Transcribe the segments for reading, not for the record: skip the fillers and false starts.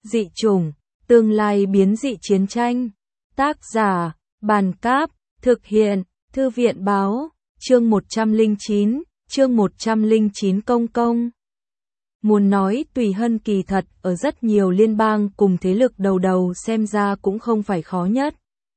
Dị chủng, tương lai biến dị chiến tranh. Tác giả, Bàn Cáp, thực hiện, Thư viện Báo, chương 109 công công. Muốn nói Tùy Hân kỳ thật ở rất nhiều liên bang cùng thế lực đầu đầu xem ra cũng không phải khó nhất.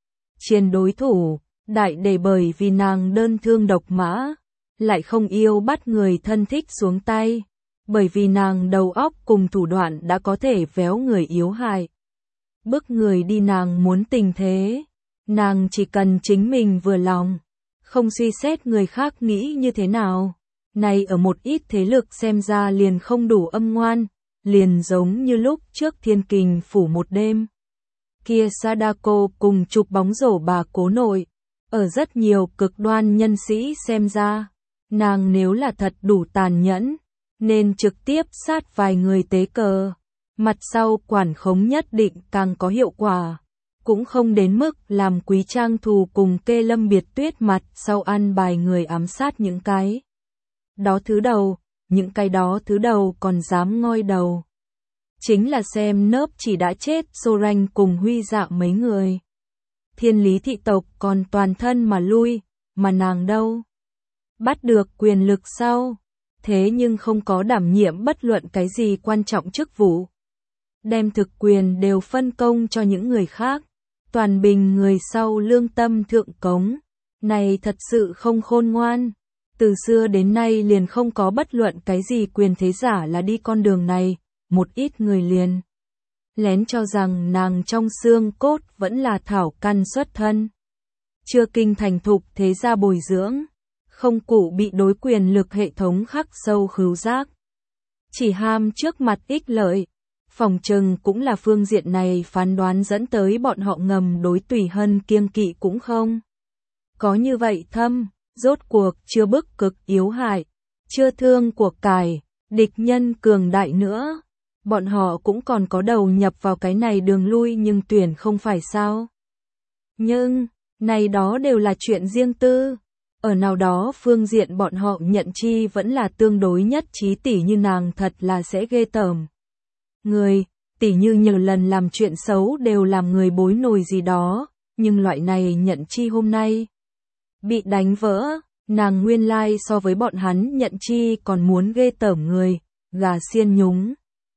Chiến đối thủ, đại để bởi vì nàng đơn thương độc mã, lại không yêu bắt người thân thích xuống tay, bởi vì nàng đầu óc cùng thủ đoạn đã có thể véo người yếu hại. Bức người đi nàng muốn tình thế, nàng chỉ cần chính mình vừa lòng, không suy xét người khác nghĩ như thế nào. Này ở một ít thế lực xem ra liền không đủ âm ngoan, liền giống như lúc trước Thiên Kình phủ một đêm. Kia Sadako cùng chụp bóng rổ bà cố nội, ở rất nhiều cực đoan nhân sĩ xem ra, nàng nếu là thật đủ tàn nhẫn, nên trực tiếp sát vài người tế cờ, mặt sau quản khống nhất định càng có hiệu quả, cũng không đến mức làm Quý Trang Thù cùng Kê Lâm Biệt Tuyết mặt sau ăn bài người ám sát những cái đó thứ đầu, những cái đó thứ đầu còn dám ngoi đầu. Chính là xem nớp chỉ đã chết Soranh cùng Huy Dạ mấy người. Thiên Lý thị tộc còn toàn thân mà lui, mà nàng đâu? Bắt được quyền lực sau, thế nhưng không có đảm nhiệm bất luận cái gì quan trọng chức vụ. Đem thực quyền đều phân công cho những người khác, toàn bình người sau lương tâm thượng cống. Này thật sự không khôn ngoan. Từ xưa đến nay liền không có bất luận cái gì quyền thế giả là đi con đường này, một ít người liền lén cho rằng nàng trong xương cốt vẫn là thảo căn xuất thân. Chưa kinh thành thục thế gia bồi dưỡng, không cụ bị đối quyền lực hệ thống khắc sâu khứu giác. Chỉ ham trước mặt ích lợi, phòng trừng cũng là phương diện này phán đoán dẫn tới bọn họ ngầm đối Tùy Hân kiêng kỵ cũng không. Có như vậy thâm. Rốt cuộc chưa bức cực yếu hại, chưa thương cuộc cải, địch nhân cường đại nữa. Bọn họ cũng còn có đầu nhập vào cái này đường lui nhưng tuyển không phải sao. Nhưng, này đó đều là chuyện riêng tư. Ở nào đó phương diện bọn họ nhận chi vẫn là tương đối nhất trí tỉ như nàng thật là sẽ ghê tởm. Người, tỉ như nhiều lần làm chuyện xấu đều làm người bối nổi gì đó, nhưng loại này nhận chi hôm nay bị đánh vỡ, nàng nguyên lai so với bọn hắn nhận chi còn muốn ghê tởm người, gà xiên nhúng.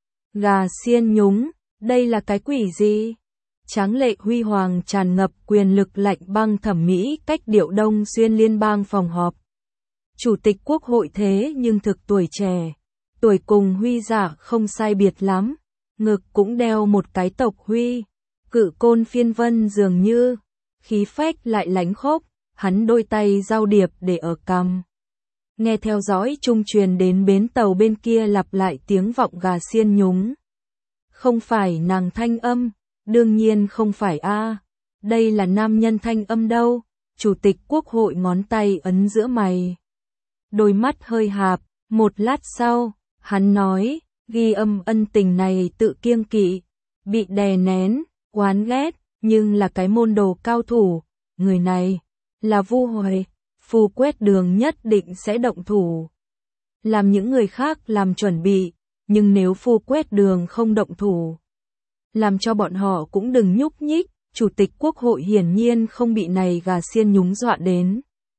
Gà xiên nhúng, đây là cái quỷ gì? Tráng lệ huy hoàng tràn ngập quyền lực lạnh băng thẩm mỹ cách điệu Đông Xuyên liên bang phòng họp. Chủ tịch quốc hội thế nhưng thực tuổi trẻ, tuổi cùng Huy Dạ không sai biệt lắm, ngực cũng đeo một cái tộc huy, cự côn phiên vân dường như, khí phách lại lánh khốc. Hắn đôi tay giao điệp để ở cằm. Nghe theo dõi trung truyền đến bến tàu bên kia lặp lại tiếng vọng gà xiên nhúng. Không phải nàng thanh âm, đương nhiên không phải a. Đây là nam nhân thanh âm đâu. Chủ tịch quốc hội ngón tay ấn giữa mày. Đôi mắt hơi hạp, một lát sau, hắn nói, ghi âm ân tình này tự kiêng kỵ, bị đè nén, oán ghét, nhưng là cái môn đồ cao thủ, người này là Vu Hoài, Phu Quét Đường nhất định sẽ động thủ. Làm những người khác làm chuẩn bị, nhưng nếu Phu Quét Đường không động thủ, làm cho bọn họ cũng đừng nhúc nhích, Chủ tịch Quốc hội hiển nhiên không bị này gà xiên nhúng dọa đến.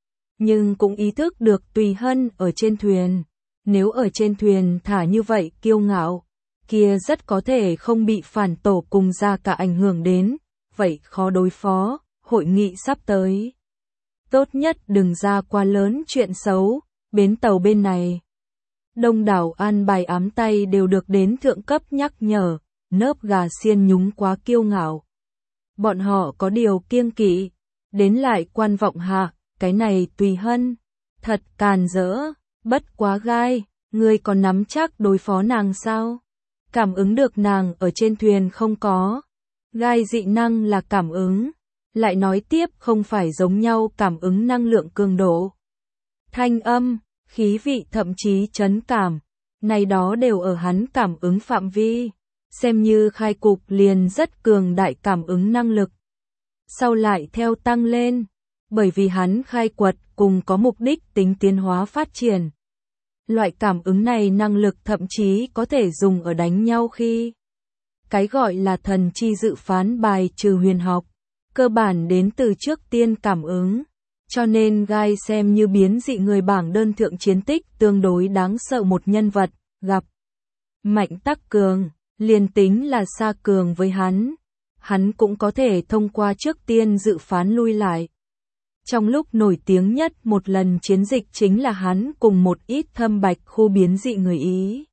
Nhưng cũng ý thức được Tùy Hân ở trên thuyền, nếu ở trên thuyền thả như vậy kiêu ngạo, kia rất có thể không bị phản tổ cùng ra cả ảnh hưởng đến, vậy khó đối phó, hội nghị sắp tới. Tốt nhất đừng ra quá lớn chuyện xấu, bến tàu bên này. Đông đảo an bài ám tay đều được đến thượng cấp nhắc nhở, nớp gà xiên nhúng quá kiêu ngạo. Bọn họ có điều kiêng kỵ, đến lại quan vọng hạ, cái này Tùy Hân, thật càn rỡ, bất quá gai, ngươi còn nắm chắc đối phó nàng sao? Cảm ứng được nàng ở trên thuyền không có, gai dị năng là cảm ứng. Lại nói tiếp không phải giống nhau cảm ứng năng lượng cường độ. Thanh âm, khí vị thậm chí chấn cảm, này đó đều ở hắn cảm ứng phạm vi, xem như khai cục liền rất cường đại cảm ứng năng lực. Sau lại theo tăng lên, bởi vì hắn khai quật cùng có mục đích tính tiến hóa phát triển. Loại cảm ứng này năng lực thậm chí có thể dùng ở đánh nhau khi Cái gọi là thần chi dự phán bài trừ huyền học, cơ bản đến từ trước tiên cảm ứng. Cho nên Gai xem như biến dị người bảng đơn thượng chiến tích tương đối đáng sợ một nhân vật, gặp Mạnh Tắc Cường, liền tính là xa cường với hắn cũng có thể thông qua trước tiên dự phán lui lại. Trong lúc nổi tiếng nhất một lần chiến dịch chính là hắn cùng một ít thâm bạch khu biến dị người Ý.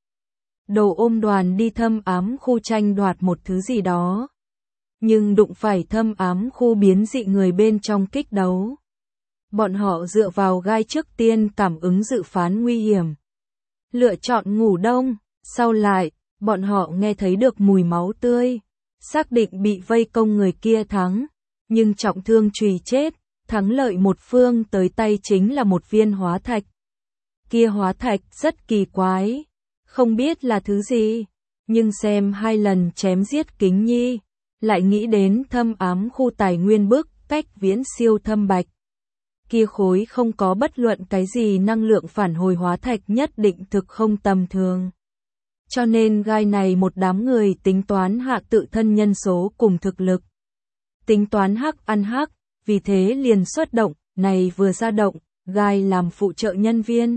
Đồ ôm đoàn đi thâm ám khu tranh đoạt một thứ gì đó. Nhưng đụng phải thâm ám khu biến dị người bên trong kích đấu. Bọn họ dựa vào Gai trước tiên cảm ứng dự phán nguy hiểm. Lựa chọn ngủ đông, sau lại, bọn họ nghe thấy được mùi máu tươi. Xác định bị vây công người kia thắng, nhưng trọng thương trùy chết, thắng lợi một phương tới tay chính là một viên hóa thạch. Kia hóa thạch rất kỳ quái, không biết là thứ gì, nhưng xem 2 lần chém giết Kính Nhi, lại nghĩ đến thâm ám khu tài nguyên bức cách viễn siêu thâm bạch. Kia khối không có bất luận cái gì năng lượng phản hồi hóa thạch nhất định thực không tầm thường. Cho nên Gai này một đám người tính toán hạ tự thân nhân số cùng thực lực. Tính toán hắc ăn hắc, vì thế liền xuất động, này vừa ra động, Gai làm phụ trợ nhân viên.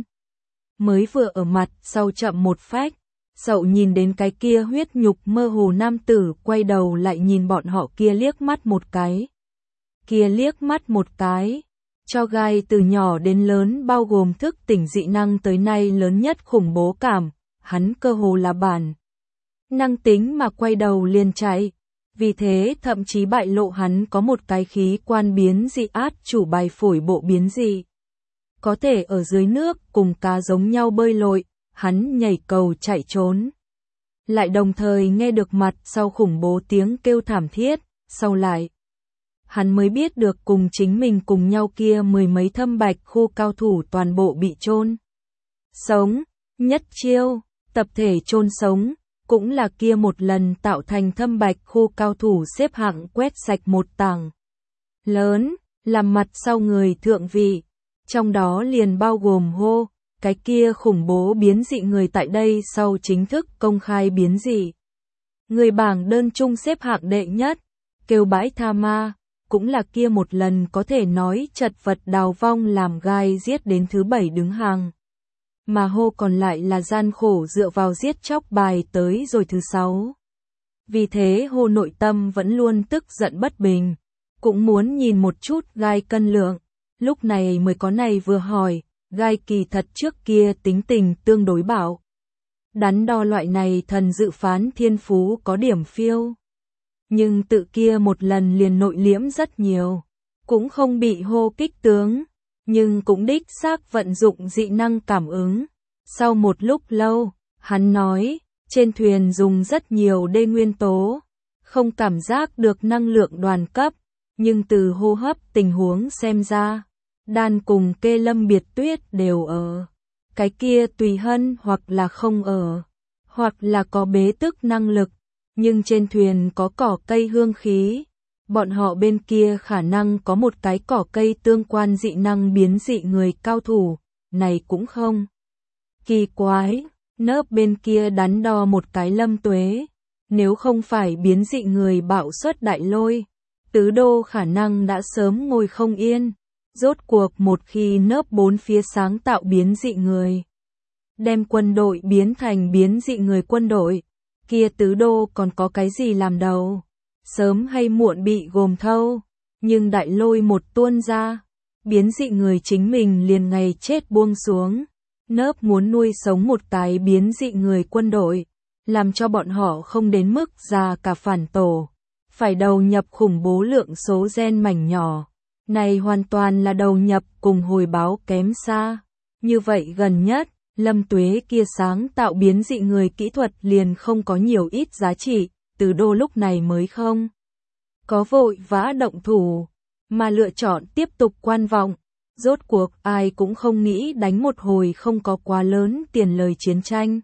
Mới vừa ở mặt sau chậm một phách, Sậu nhìn đến cái kia huyết nhục mơ hồ nam tử quay đầu lại nhìn bọn họ kia liếc mắt một cái. Kia liếc mắt một cái, cho Gai từ nhỏ đến lớn bao gồm thức tỉnh dị năng tới nay lớn nhất khủng bố cảm. Hắn cơ hồ là bản năng tính mà quay đầu liền chạy, vì thế thậm chí bại lộ hắn có một cái khí quan biến dị át chủ bài phổi bộ biến dị. Có thể ở dưới nước cùng cá giống nhau bơi lội, hắn nhảy cầu chạy trốn. Lại đồng thời nghe được mặt sau khủng bố tiếng kêu thảm thiết, sau lại. Hắn mới biết được cùng chính mình cùng nhau kia 10 mấy thâm bạch khu cao thủ toàn bộ bị chôn sống, nhất chiêu. Tập thể chôn sống, cũng là kia một lần tạo thành thâm bạch khu cao thủ xếp hạng quét sạch một tảng lớn, làm mặt sau người thượng vị, trong đó liền bao gồm hô, cái kia khủng bố biến dị người tại đây sau chính thức công khai biến dị. Người bảng đơn chung xếp hạng đệ nhất, kêu bãi tha ma, cũng là kia một lần có thể nói chật vật đào vong làm Gai giết đến thứ 7 đứng hàng. Mà hô còn lại là gian khổ dựa vào giết chóc bài tới rồi thứ 6. Vì thế hô nội tâm vẫn luôn tức giận bất bình, cũng muốn nhìn một chút Gai cân lượng, lúc này mới có này vừa hỏi, Gai kỳ thật trước kia tính tình tương đối bảo. Đắn đo loại này thần dự phán thiên phú có điểm phiêu. Nhưng tự kia một lần liền nội liễm rất nhiều, cũng không bị hô kích tướng. Nhưng cũng đích xác vận dụng dị năng cảm ứng. Sau một lúc lâu, hắn nói, trên thuyền dùng rất nhiều đê nguyên tố, không cảm giác được năng lượng đoàn cấp, nhưng từ hô hấp tình huống xem ra, Đan cùng Kê Lâm Biệt Tuyết đều ở. Cái kia tùy hân hoặc là không ở, hoặc là có bế tức năng lực, nhưng trên thuyền có cỏ cây hương khí. Bọn họ bên kia khả năng có một cái cỏ cây tương quan dị năng biến dị người cao thủ, này cũng không. Kỳ quái, nớp bên kia đắn đo một cái Lâm Tuế, nếu không phải biến dị người bạo suất đại lôi, tứ đô khả năng đã sớm ngồi không yên, rốt cuộc một khi nớp bốn phía sáng tạo biến dị người. Đem quân đội biến thành biến dị người quân đội, kia tứ đô còn có cái gì làm đầu? Sớm hay muộn bị gồm thâu, nhưng đại lôi một tuôn ra, biến dị người chính mình liền ngày chết buông xuống. Nớp muốn nuôi sống một cái biến dị người quân đội, làm cho bọn họ không đến mức già cả phản tổ, phải đầu nhập khủng bố lượng số gen mảnh nhỏ. Này hoàn toàn là đầu nhập cùng hồi báo kém xa. Như vậy gần nhất, Lâm Tuế kia sáng tạo biến dị người kỹ thuật liền không có nhiều ít giá trị. Từ đô lúc này mới không có vội vã động thủ, mà lựa chọn tiếp tục quan vọng. Rốt cuộc ai cũng không nghĩ đánh một hồi không có quá lớn tiền lời chiến tranh.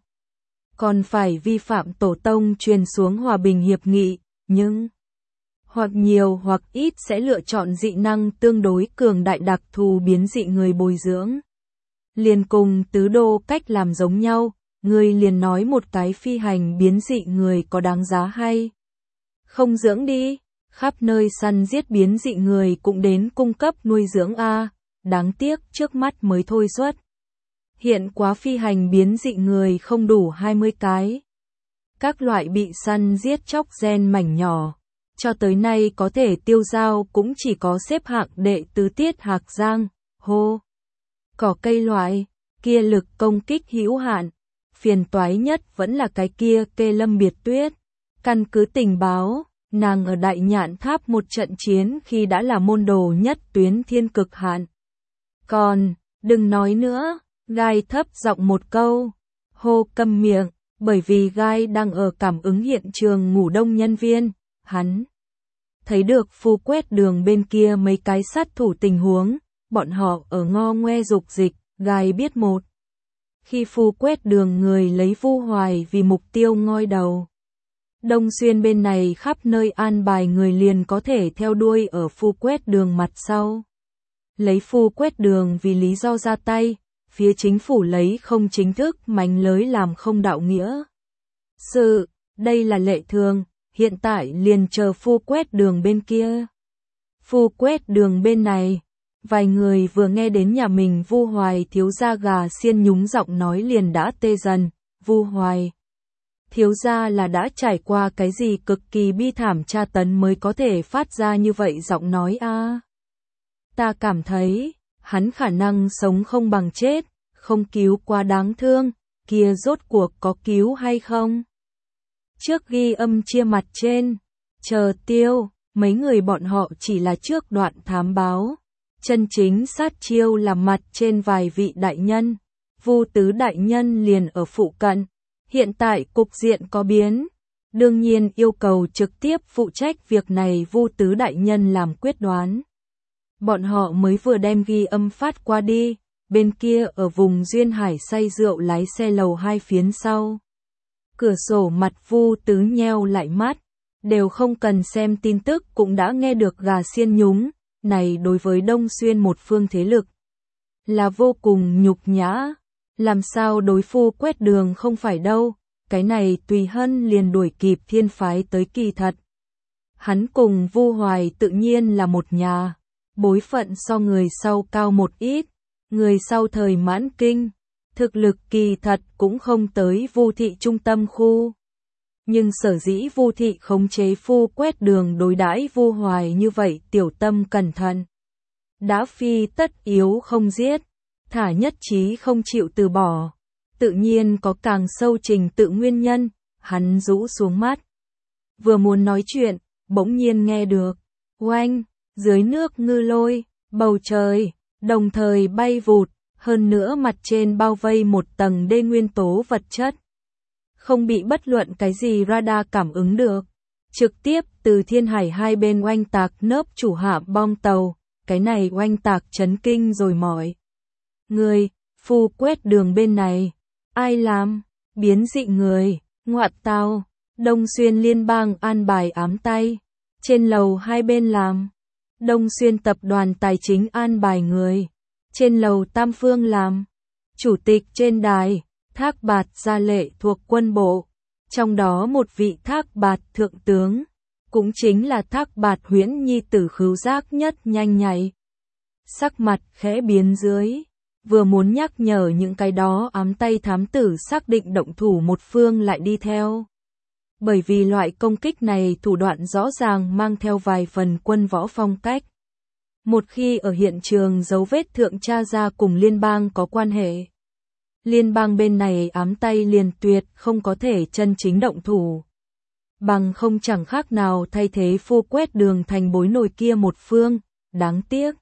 Còn phải vi phạm tổ tông truyền xuống hòa bình hiệp nghị, nhưng hoặc nhiều hoặc ít sẽ lựa chọn dị năng tương đối cường đại đặc thù biến dị người bồi dưỡng. Liền cùng tứ đô cách làm giống nhau, ngươi liền nói một cái phi hành biến dị người có đáng giá hay không dưỡng đi, khắp nơi săn giết biến dị người cũng đến cung cấp nuôi dưỡng a, đáng tiếc trước mắt mới thôi xuất. Hiện quá phi hành biến dị người không đủ 20 cái. Các loại bị săn giết chóc gen mảnh nhỏ, cho tới nay có thể tiêu dao cũng chỉ có xếp hạng đệ tứ Tiết Hạc Giang, hô. Cỏ cây loại, kia lực công kích hữu hạn, phiền toái nhất vẫn là cái kia kê Lâm Biệt Tuyết. Căn cứ tình báo, nàng ở Đại Nhạn Tháp một trận chiến khi đã là môn đồ nhất tuyến thiên cực hạn. Còn, đừng nói nữa, Gai thấp giọng một câu, hô câm miệng, bởi vì Gai đang ở cảm ứng hiện trường ngủ đông nhân viên, hắn thấy được Phu Quét Đường bên kia mấy cái sát thủ tình huống, bọn họ ở ngo ngoe dục dịch, Gai biết một. Khi Phu Quét Đường người lấy Vu Hoài vì mục tiêu ngoi đầu. Đông Xuyên bên này khắp nơi an bài người liền có thể theo đuôi ở Phu Quét Đường mặt sau. Lấy Phu Quét Đường vì lý do ra tay, phía chính phủ lấy không chính thức mánh lới làm không đạo nghĩa. Đây là lệ thường, hiện tại liền chờ Phu Quét Đường bên kia. Phu Quét Đường bên này, vài người vừa nghe đến nhà mình Vu Hoài thiếu gia gà xiên nhúng giọng nói liền đã tê dần, Vu Hoài. Thiếu gia là đã trải qua cái gì cực kỳ bi thảm tra tấn mới có thể phát ra như vậy giọng nói a. Ta cảm thấy, hắn khả năng sống không bằng chết, không cứu quá đáng thương, kia rốt cuộc có cứu hay không? Trước ghi âm chia mặt trên, chờ tiêu, mấy người bọn họ chỉ là trước đoạn thám báo. Chân chính sát chiêu là mặt trên vài vị đại nhân, Vu Tứ đại nhân liền ở phụ cận. Hiện tại cục diện có biến, đương nhiên yêu cầu trực tiếp phụ trách việc này Vu Tứ đại nhân làm quyết đoán. Bọn họ mới vừa đem ghi âm phát qua đi, bên kia ở vùng Duyên Hải say rượu lái xe lầu 2 phiến sau. Cửa sổ mặt Vu Tứ nheo lại mắt, đều không cần xem tin tức cũng đã nghe được gà xiên nhúng, này đối với Đông Xuyên một phương thế lực là vô cùng nhục nhã. Làm sao đối Phu Quét Đường không phải đâu, cái này Tùy Hân liền đuổi kịp thiên phái tới kỳ thật. Hắn cùng Vu Hoài tự nhiên là một nhà, bối phận so người sau cao một ít, người sau thời mãn kinh, thực lực kỳ thật cũng không tới Vu thị trung tâm khu. Nhưng sở dĩ Vu thị khống chế Phu Quét Đường đối đãi Vu Hoài như vậy tiểu tâm cẩn thận. Đã phi tất yếu không giết. Thả nhất trí không chịu từ bỏ, tự nhiên có càng sâu trình tự nguyên nhân, hắn rũ xuống mắt. Vừa muốn nói chuyện, bỗng nhiên nghe được, oanh, dưới nước ngư lôi, bầu trời, đồng thời bay vụt, hơn nữa mặt trên bao vây một tầng đê nguyên tố vật chất. Không bị bất luận cái gì radar cảm ứng được, trực tiếp từ thiên hải hai bên oanh tạc nớp chủ hạ bom tàu, cái này oanh tạc chấn kinh rồi mỏi. Người, Phu Quét Đường bên này, ai làm, biến dị người, ngoại tao, Đông Xuyên liên bang an bài ám tay, trên lầu hai bên làm, Đông Xuyên tập đoàn tài chính an bài người, trên lầu Tam Phương làm, chủ tịch trên đài, Thác Bạt gia lệ thuộc quân bộ, trong đó một vị Thác Bạt thượng tướng, cũng chính là Thác Bạt Huyễn nhi tử khứu giác nhất nhanh nhạy. Sắc mặt khẽ biến dưới. Vừa muốn nhắc nhở những cái đó ám tay thám tử xác định động thủ một phương lại đi theo. Bởi vì loại công kích này thủ đoạn rõ ràng mang theo vài phần quân võ phong cách. Một khi ở hiện trường dấu vết thượng tra ra cùng liên bang có quan hệ. Liên bang bên này ám tay liền tuyệt không có thể chân chính động thủ. Bằng không chẳng khác nào thay thế Phu Quét Đường thành bối nổi kia một phương, đáng tiếc.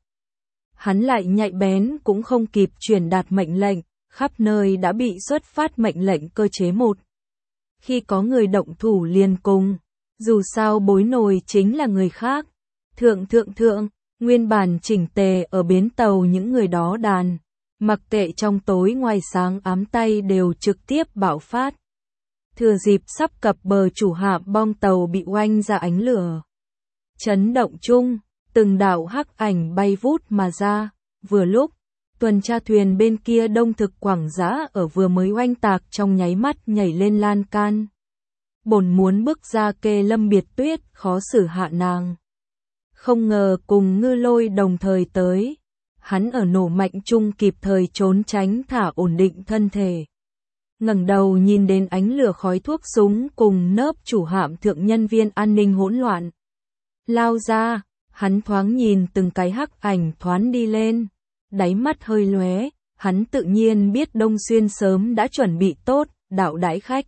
Hắn lại nhạy bén cũng không kịp truyền đạt mệnh lệnh, khắp nơi đã bị xuất phát mệnh lệnh cơ chế một. Khi có người động thủ liền cùng, dù sao bối nổi chính là người khác. Thượng, nguyên bản chỉnh tề ở bến tàu những người đó đàn, mặc kệ trong tối ngoài sáng ám tay đều trực tiếp bạo phát. Thừa dịp sắp cập bờ chủ hạ bom tàu bị oanh ra ánh lửa. Chấn động chung. Từng đạo hắc ảnh bay vút mà ra, vừa lúc, Tuần tra thuyền bên kia Đông Thực Quảng Dã ở vừa mới oanh tạc trong nháy mắt nhảy lên lan can. Bổn muốn bước ra kê Lâm Biệt Tuyết, khó xử hạ nàng. Không ngờ cùng Ngư Lôi đồng thời tới. Hắn ở nổ mạnh chung kịp thời trốn tránh thả ổn định thân thể. Ngẩng đầu nhìn đến ánh lửa khói thuốc súng cùng nớp chủ hạm thượng nhân viên an ninh hỗn loạn. Lao ra, hắn thoáng nhìn từng cái hắc ảnh thoán đi lên. Đáy mắt hơi lóe, hắn tự nhiên biết Đông Xuyên sớm đã chuẩn bị tốt, đạo đãi khách.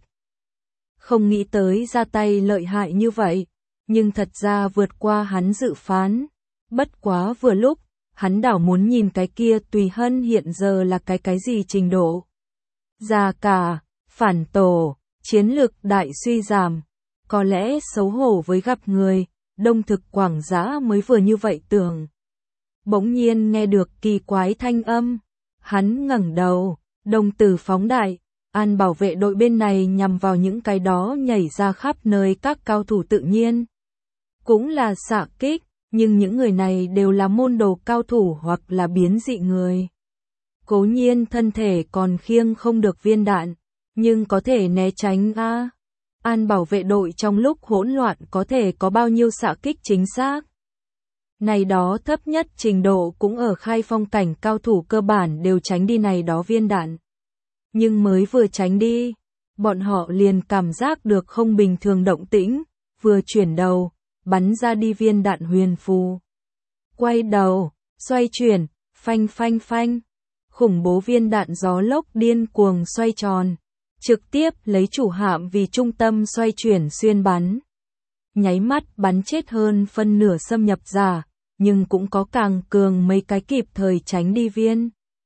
Không nghĩ tới ra tay lợi hại như vậy, nhưng thật ra vượt qua hắn dự phán. Bất quá vừa lúc, hắn đảo muốn nhìn cái kia Tùy Hân hiện giờ là cái gì trình độ. Già cả, phản tổ, chiến lực đại suy giảm, có lẽ xấu hổ với gặp người, Đông Thực Quảng Dã mới vừa như vậy tưởng. Bỗng nhiên nghe được kỳ quái thanh âm, hắn ngẩng đầu, đồng tử phóng đại, An bảo vệ đội bên này nhằm vào những cái đó nhảy ra khắp nơi các cao thủ tự nhiên. Cũng là xạ kích, nhưng những người này đều là môn đồ cao thủ hoặc là biến dị người. Cố nhiên thân thể còn khiêng không được viên đạn, nhưng có thể né tránh a. An bảo vệ đội trong lúc hỗn loạn có thể có bao nhiêu xạ kích chính xác. Này đó thấp nhất trình độ cũng ở khai phong cảnh cao thủ cơ bản đều tránh đi này đó viên đạn. Nhưng mới vừa tránh đi, bọn họ liền cảm giác được không bình thường động tĩnh, vừa chuyển đầu, bắn ra đi viên đạn huyền phù. Quay đầu, xoay chuyển, phanh phanh phanh, khủng bố viên đạn gió lốc điên cuồng xoay tròn, trực tiếp lấy chủ hạm vì trung tâm xoay chuyển xuyên bắn. Nháy mắt bắn chết hơn phân nửa xâm nhập giả, nhưng cũng có càng cường mấy cái kịp thời tránh đi viên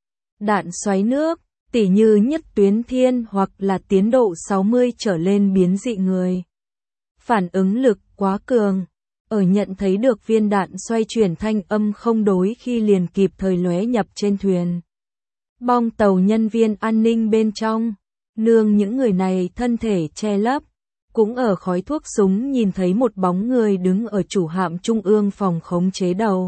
đạn xoáy nước, tỉ như Nhất Tuyến Thiên hoặc là tiến độ 60 trở lên biến dị người. Phản ứng lực quá cường, ở nhận thấy được viên đạn xoay chuyển thanh âm không đối khi liền kịp thời lóe nhập trên thuyền. Bong tàu nhân viên an ninh bên trong, nương những người này thân thể che lấp, cũng ở khói thuốc súng nhìn thấy một bóng người đứng ở chủ hạm trung ương phòng khống chế đầu.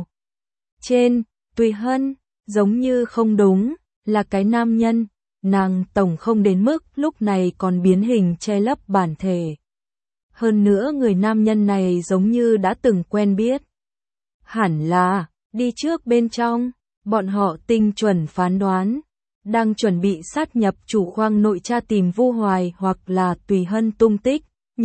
Trên, Tùy Hân, giống như không đúng, là cái nam nhân, nàng tổng không đến mức lúc này còn biến hình che lấp bản thể. Hơn nữa người nam nhân này giống như đã từng quen biết. Hẳn là, đi trước bên trong, bọn họ tinh chuẩn phán đoán, đang chuẩn bị sát nhập chủ khoang nội tra tìm Vu Hoài hoặc là Tùy Hân tung tích,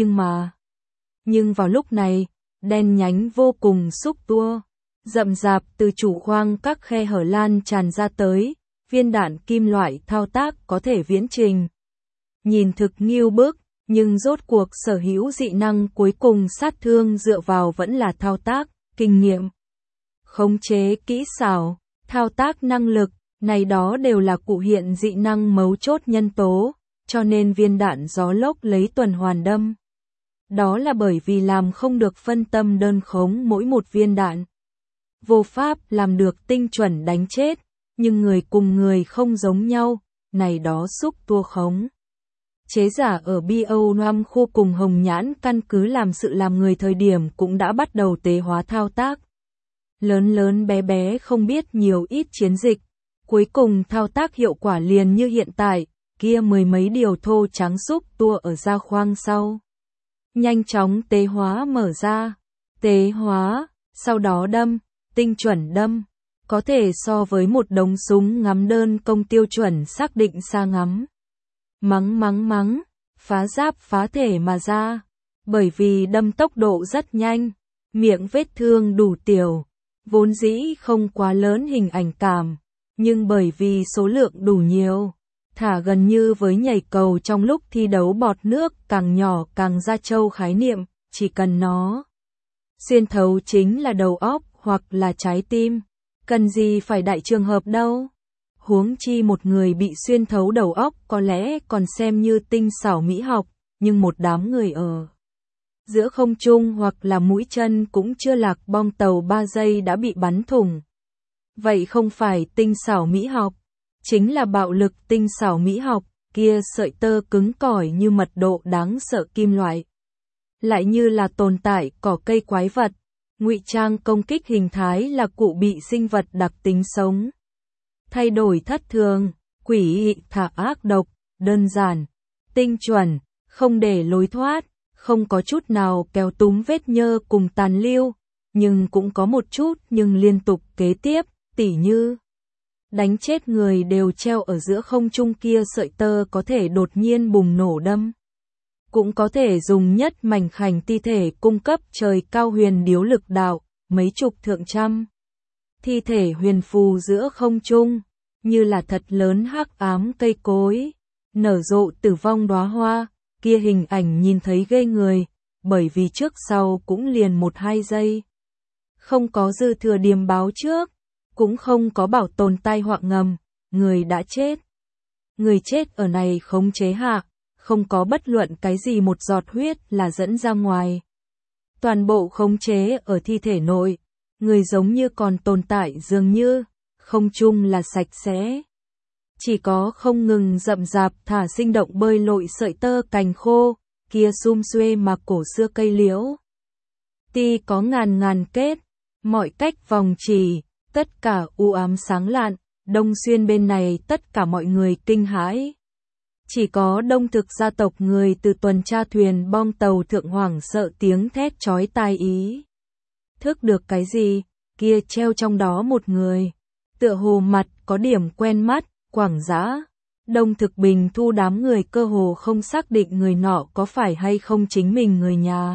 nhưng vào lúc này, đen nhánh vô cùng xúc tua, rậm rạp từ chủ khoang các khe hở lan tràn ra tới, viên đạn kim loại thao tác có thể viễn trình. Nhìn thực nghiêu bức, nhưng rốt cuộc sở hữu dị năng cuối cùng sát thương dựa vào vẫn là thao tác, kinh nghiệm, khống chế kỹ xảo, thao tác năng lực, này đó đều là cụ hiện dị năng mấu chốt nhân tố, cho nên viên đạn gió lốc lấy tuần hoàn đâm. Đó là bởi vì làm không được phân tâm đơn khống mỗi một viên đạn. Vô pháp làm được tinh chuẩn đánh chết, nhưng người cùng người không giống nhau, này đó xúc tua khống. Chế giả ở BO Nam khu cùng Hồng Nhãn căn cứ làm sự làm người thời điểm cũng đã bắt đầu tế hóa thao tác. Lớn lớn bé bé không biết nhiều ít chiến dịch, cuối cùng thao tác hiệu quả liền như hiện tại, kia mười mấy điều thô trắng xúc tua ở ra khoang sau. Nhanh chóng tế hóa mở ra, tế hóa, sau đó đâm, tinh chuẩn đâm, có thể so với một đống súng ngắm đơn công tiêu chuẩn xác định xa ngắm. Mắng, phá giáp phá thể mà ra, bởi vì đâm tốc độ rất nhanh, miệng vết thương đủ tiểu, vốn dĩ không quá lớn hình ảnh cảm, nhưng bởi vì số lượng đủ nhiều, thả gần như với nhảy cầu trong lúc thi đấu bọt nước càng nhỏ càng ra châu khái niệm, chỉ cần nó xuyên thấu chính là đầu óc hoặc là trái tim, cần gì phải đại trường hợp đâu. Huống chi một người bị xuyên thấu đầu óc có lẽ còn xem như tinh xảo mỹ học, nhưng một đám người ở giữa không trung hoặc là mũi chân cũng chưa lạc bom tàu 3 giây đã bị bắn thủng. Vậy không phải tinh xảo mỹ học, chính là bạo lực tinh xảo mỹ học, kia sợi tơ cứng cỏi như mật độ đáng sợ kim loại. Lại như là tồn tại cỏ cây quái vật, ngụy trang công kích hình thái là cụ bị sinh vật đặc tính sống. Thay đổi thất thường, quỷ dị thả ác độc, đơn giản, tinh chuẩn, không để lối thoát, không có chút nào kéo túm vết nhơ cùng tàn lưu, nhưng cũng có một chút nhưng liên tục kế tiếp, tỉ như đánh chết người đều treo ở giữa không trung kia sợi tơ có thể đột nhiên bùng nổ đâm. Cũng có thể dùng nhất mảnh khảnh ti thể cung cấp trời cao huyền điếu lực đạo, mấy chục thượng trăm. Thi thể huyền phù giữa không trung, như là thật lớn hắc ám cây cối, nở rộ tử vong đóa hoa, kia hình ảnh nhìn thấy ghê người, bởi vì trước sau cũng liền 1-2 giây. Không có dư thừa điềm báo trước, cũng không có bảo tồn tai họa ngầm, người đã chết. Người chết ở này khống chế hạ, không có bất luận cái gì một giọt huyết là dẫn ra ngoài. Toàn bộ khống chế ở thi thể nội, người giống như còn tồn tại dường như, không chung là sạch sẽ. Chỉ có không ngừng rậm rạp thả sinh động bơi lội sợi tơ cành khô, kia sum xuê mà cổ xưa cây liễu. Ti có ngàn ngàn kết, mọi cách vòng trì, tất cả u ám sáng lạn, Đông Xuyên bên này tất cả mọi người kinh hãi. Chỉ có Đông Thực gia tộc người từ tuần tra thuyền bom tàu thượng hoảng sợ tiếng thét chói tai ý. Thức được cái gì, kia treo trong đó một người. Tựa hồ mặt có điểm quen mắt, Quảng Dã. Đông Thực Bình Thu đám người cơ hồ không xác định người nọ có phải hay không chính mình người nhà.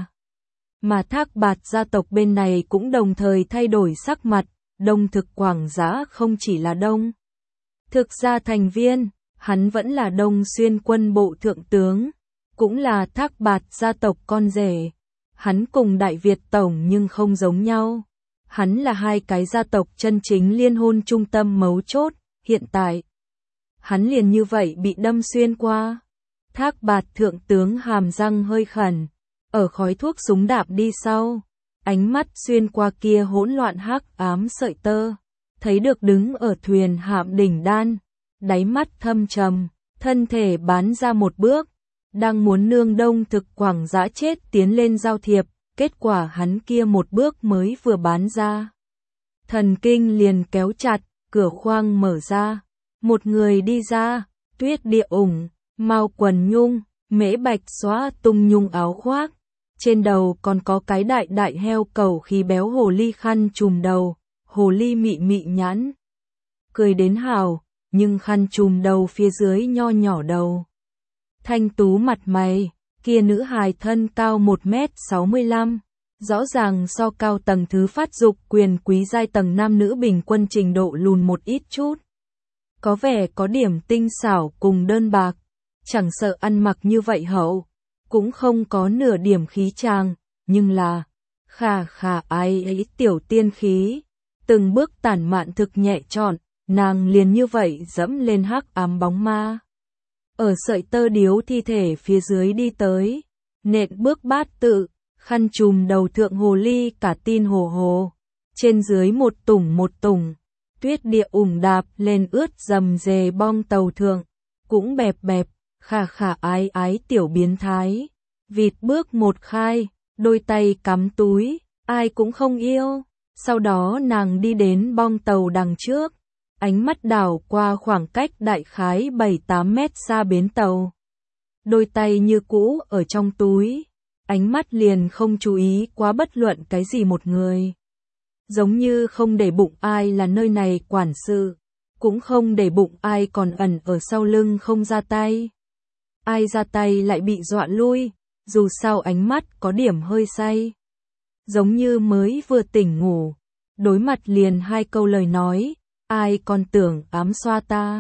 Mà Thác Bạt gia tộc bên này cũng đồng thời thay đổi sắc mặt, Đông Thực Quảng Dã không chỉ là Đông Thực gia thành viên, hắn vẫn là Đông Xuyên quân bộ thượng tướng, cũng là Thác Bạt gia tộc con rể. Hắn cùng Đại Việt Tổng nhưng không giống nhau. Hắn là hai cái gia tộc chân chính liên hôn trung tâm mấu chốt, hiện tại. Hắn liền như vậy bị đâm xuyên qua. Thác Bạt thượng tướng hàm răng hơi khẩn, ở khói thuốc súng đạp đi sau. Ánh mắt xuyên qua kia hỗn loạn hắc ám sợi tơ. Thấy được đứng ở thuyền hạm đỉnh đan. Đáy mắt thâm trầm, thân thể bán ra một bước. Đang muốn nương Đông Thực Quảng Dã chết tiến lên giao thiệp, kết quả hắn kia một bước mới vừa bán ra. Thần kinh liền kéo chặt, cửa khoang mở ra. Một người đi ra, tuyết địa ủng, mao quần nhung, mễ bạch xóa tung nhung áo khoác. Trên đầu còn có cái đại đại heo cẩu khí béo hồ ly khăn trùm đầu, hồ ly mị mị nhãn. Cười đến hào, nhưng khăn trùm đầu phía dưới nho nhỏ đầu. Thanh tú mặt mày, kia nữ hài thân cao 1m65, rõ ràng so cao tầng thứ phát dục quyền quý giai tầng nam nữ bình quân trình độ lùn một ít chút. Có vẻ có điểm tinh xảo cùng đơn bạc, chẳng sợ ăn mặc như vậy hậu, cũng không có nửa điểm khí chàng, nhưng là khà khà ai ấy tiểu tiên khí, từng bước tản mạn thực nhẹ trọn, nàng liền như vậy dẫm lên hắc ám bóng ma. Ở sợi tơ điếu thi thể phía dưới đi tới, nện bước bát tự, khăn trùm đầu thượng hồ ly cả tin hồ hồ, trên dưới một tủng, tuyết địa ủng đạp lên ướt dầm dề bong tàu thượng, cũng bẹp bẹp, khà khà ái ái tiểu biến thái, vịt bước một khai, đôi tay cắm túi, ai cũng không yêu, sau đó nàng đi đến bong tàu đằng trước. Ánh mắt đảo qua khoảng cách đại khái 7-8 mét xa bến tàu. Đôi tay như cũ ở trong túi, ánh mắt liền không chú ý quá bất luận cái gì một người. Giống như không để bụng ai là nơi này quản sự, cũng không để bụng ai còn ẩn ở sau lưng không ra tay. Ai ra tay lại bị dọa lui, dù sao ánh mắt có điểm hơi say. Giống như mới vừa tỉnh ngủ, đối mặt liền hai câu lời nói. Ai còn tưởng ám xoa ta?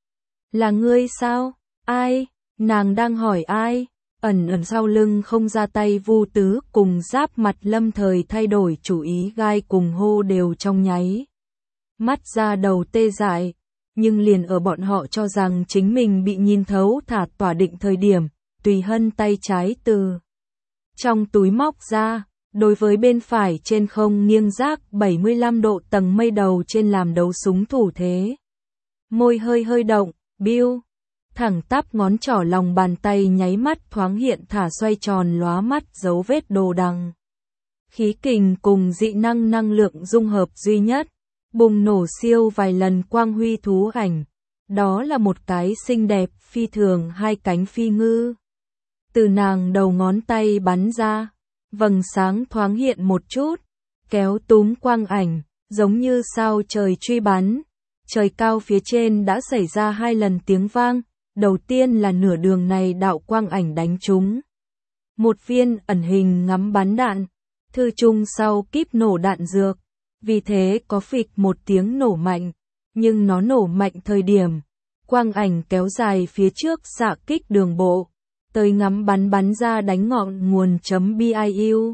Là ngươi sao? Ai? Nàng đang hỏi ai? Ẩn sau lưng không ra tay Vu Tứ cùng Giáp Mặt lâm thời thay đổi chủ ý gai cùng hô đều trong nháy. Mắt ra đầu tê dại, nhưng liền ở bọn họ cho rằng chính mình bị nhìn thấu thả tỏa định thời điểm, Tùy Hân tay trái từ trong túi móc ra. Đối với bên phải trên không nghiêng rác 75 độ tầng mây đầu trên làm đấu súng thủ thế. Môi hơi động, biu. Thẳng tắp ngón trỏ lòng bàn tay nháy mắt thoáng hiện thả xoay tròn lóa mắt dấu vết đồ đằng. Khí kình cùng dị năng năng lượng dung hợp duy nhất. bùng nổ siêu vài lần quang huy thú ảnh. Đó là một cái xinh đẹp phi thường hai cánh phi ngư. Từ nàng đầu ngón tay bắn ra, vầng sáng thoáng hiện một chút, kéo túm quang ảnh, giống như sao trời truy bắn. Trời cao phía trên đã xảy ra 2 lần tiếng vang, đầu tiên là nửa đường này đạo quang ảnh đánh trúng một viên ẩn hình ngắm bắn đạn, thư chung sau kíp nổ đạn dược, vì thế có phịch một tiếng nổ mạnh, nhưng nó nổ mạnh thời điểm quang ảnh kéo dài phía trước xạ kích đường bộ, tới ngắm bắn ra đánh ngọn nguồn .biu.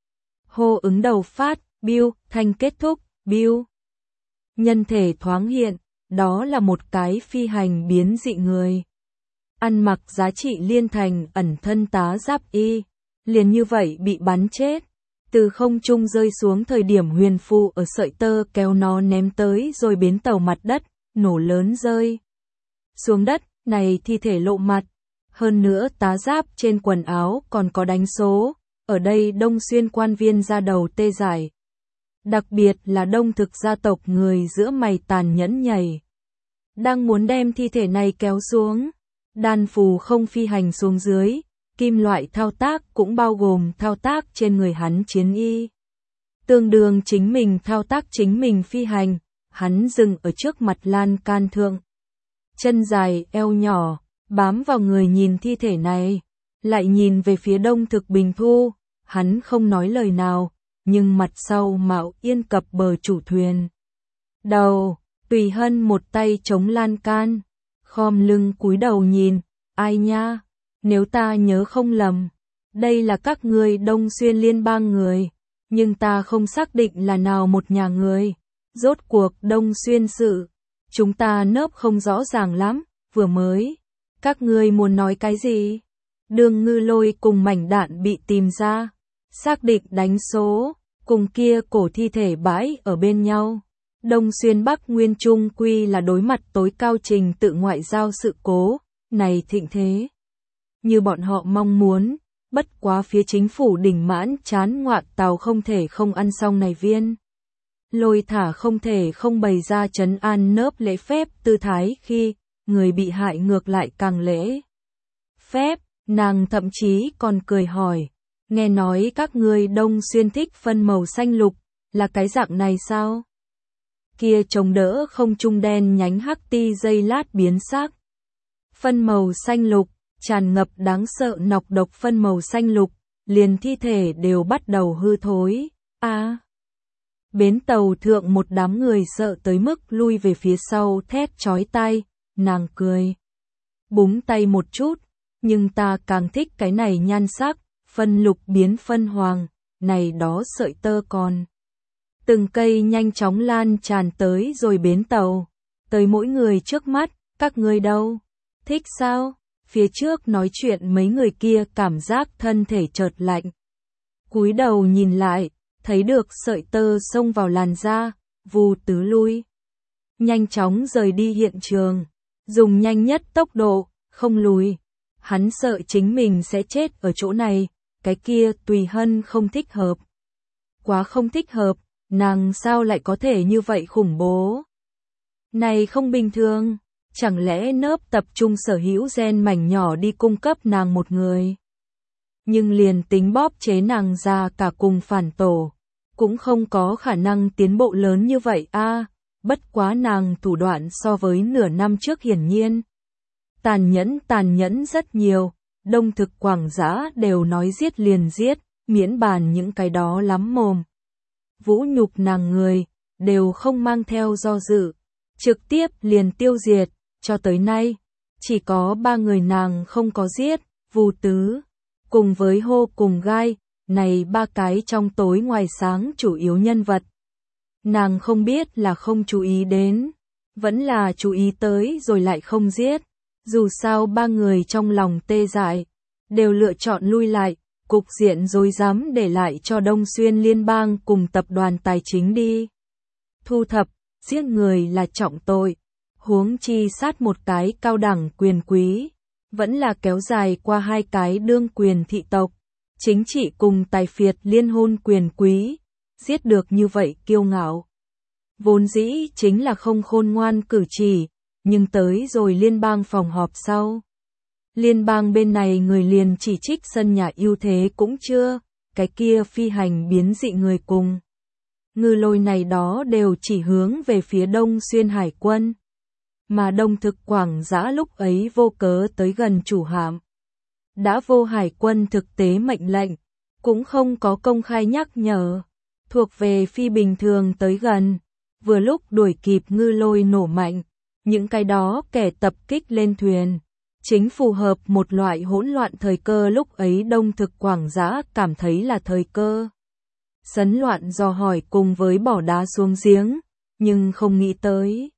Hô ứng đầu phát, biu, thanh kết thúc, biu. Nhân thể thoáng hiện, đó là một cái phi hành biến dị người. Ăn mặc giá trị liên thành ẩn thân tá giáp y, liền như vậy bị bắn chết. Từ không trung rơi xuống thời điểm huyền phù ở sợi tơ kéo nó ném tới rồi bến tàu mặt đất, nổ lớn rơi xuống đất, này thi thể lộ mặt. Hơn nữa tá giáp trên quần áo còn có đánh số, ở đây Đông Xuyên quan viên ra đầu tê dại. Đặc biệt là Đông Thực gia tộc người giữa mày tàn nhẫn nhảy. Đang muốn đem thi thể này kéo xuống, đan phù không phi hành xuống dưới, kim loại thao tác cũng bao gồm thao tác trên người hắn chiến y. Tương đương chính mình thao tác chính mình phi hành, hắn dừng ở trước mặt lan can thượng. Chân dài, eo nhỏ, bám vào người nhìn thi thể này, lại nhìn về phía Đông Thực Bình Thu, hắn không nói lời nào, nhưng mặt sau Mạo Yên cập bờ chủ thuyền. Đầu, Tùy Hân một tay chống lan can, khom lưng cúi đầu nhìn, ai nha, nếu ta nhớ không lầm, đây là các ngươi Đông Xuyên liên bang người, nhưng ta không xác định là nào một nhà người, rốt cuộc Đông Xuyên sự, chúng ta nớp không rõ ràng lắm, vừa mới, các ngươi muốn nói cái gì? Đường Ngư Lôi cùng mảnh đạn bị tìm ra, xác định đánh số, cùng kia cổ thi thể bãi ở bên nhau. Đông Xuyên Bắc Nguyên Trung quy là đối mặt tối cao trình tự ngoại giao sự cố, này thịnh thế. Như bọn họ mong muốn, bất quá phía chính phủ đỉnh mãn chán ngoạn tàu không thể không ăn xong này viên. Lôi thả không thể không bày ra trấn an nớp lễ phép tư thái khi người bị hại ngược lại càng lễ phép, nàng thậm chí còn cười hỏi, nghe nói các ngươi Đông Xuyên thích phân màu xanh lục, là cái dạng này sao? Kia chống đỡ không trung đen nhánh hắc ti dây lát biến sắc. Phân màu xanh lục, tràn ngập đáng sợ nọc độc phân màu xanh lục, liền thi thể đều bắt đầu hư thối. Bến tàu thượng một đám người sợ tới mức lui về phía sau thét chói tai, nàng cười. Búng tay một chút, nhưng ta càng thích cái này nhan sắc, phân lục biến phân hoàng, này đó sợi tơ còn. Từng cây nhanh chóng lan tràn tới rồi bến tàu, tới mỗi người trước mắt, các ngươi đâu? Thích sao? Phía trước nói chuyện mấy người kia cảm giác thân thể chợt lạnh. Cúi đầu nhìn lại, thấy được sợi tơ xông vào làn da, vù tứ lui. Nhanh chóng rời đi hiện trường, dùng nhanh nhất tốc độ, không lùi. Hắn sợ chính mình sẽ chết ở chỗ này, cái kia Tùy Hân không thích hợp. Quá không thích hợp, nàng sao lại có thể như vậy khủng bố? Này không bình thường, chẳng lẽ nớp tập trung sở hữu gen mảnh nhỏ đi cung cấp nàng một người? Nhưng liền tính bóp chế nàng ra cả cùng phản tổ, cũng không có khả năng tiến bộ lớn như vậy bất quá nàng thủ đoạn so với nửa năm trước hiển nhiên. Tàn nhẫn rất nhiều, Đông Thực Quảng Dã đều nói giết liền giết, miễn bàn những cái đó lắm mồm. Vũ nhục nàng người, đều không mang theo do dự, trực tiếp liền tiêu diệt, cho tới nay, chỉ có 3 người nàng không có giết, Vù Tứ, cùng với Hô cùng Gai, này 3 cái trong tối ngoài sáng chủ yếu nhân vật. Nàng không biết là không chú ý đến, vẫn là chú ý tới rồi lại không giết, dù sao 3 người trong lòng tê dại, đều lựa chọn lui lại, cục diện rối rắm để lại cho Đông Xuyên Liên bang cùng tập đoàn tài chính đi. Thu thập, giết người là trọng tội, huống chi sát một cái cao đẳng quyền quý, vẫn là kéo dài qua 2 cái đương quyền thị tộc, chính trị cùng tài phiệt liên hôn quyền quý, giết được như vậy kiêu ngạo. vốn dĩ chính là không khôn ngoan cử chỉ, nhưng tới rồi liên bang phòng họp sau. Liên bang bên này người liền chỉ trích sân nhà ưu thế cũng chưa, cái kia phi hành biến dị người cùng. Ngư lôi này đó đều chỉ hướng về phía Đông Xuyên Hải quân. Mà Đông Thực Quảng Dã lúc ấy vô cớ tới gần chủ hạm. Đã vô hải quân thực tế mệnh lệnh, cũng không có công khai nhắc nhở. Thuộc về phi bình thường tới gần, vừa lúc đuổi kịp ngư lôi nổ mạnh. Những cái đó kẻ tập kích lên thuyền. Chính phù hợp một loại hỗn loạn thời cơ lúc ấy Đông Thực Quảng Dã cảm thấy là thời cơ. Sấn loạn dò hỏi cùng với bỏ đá xuống giếng, nhưng không nghĩ tới.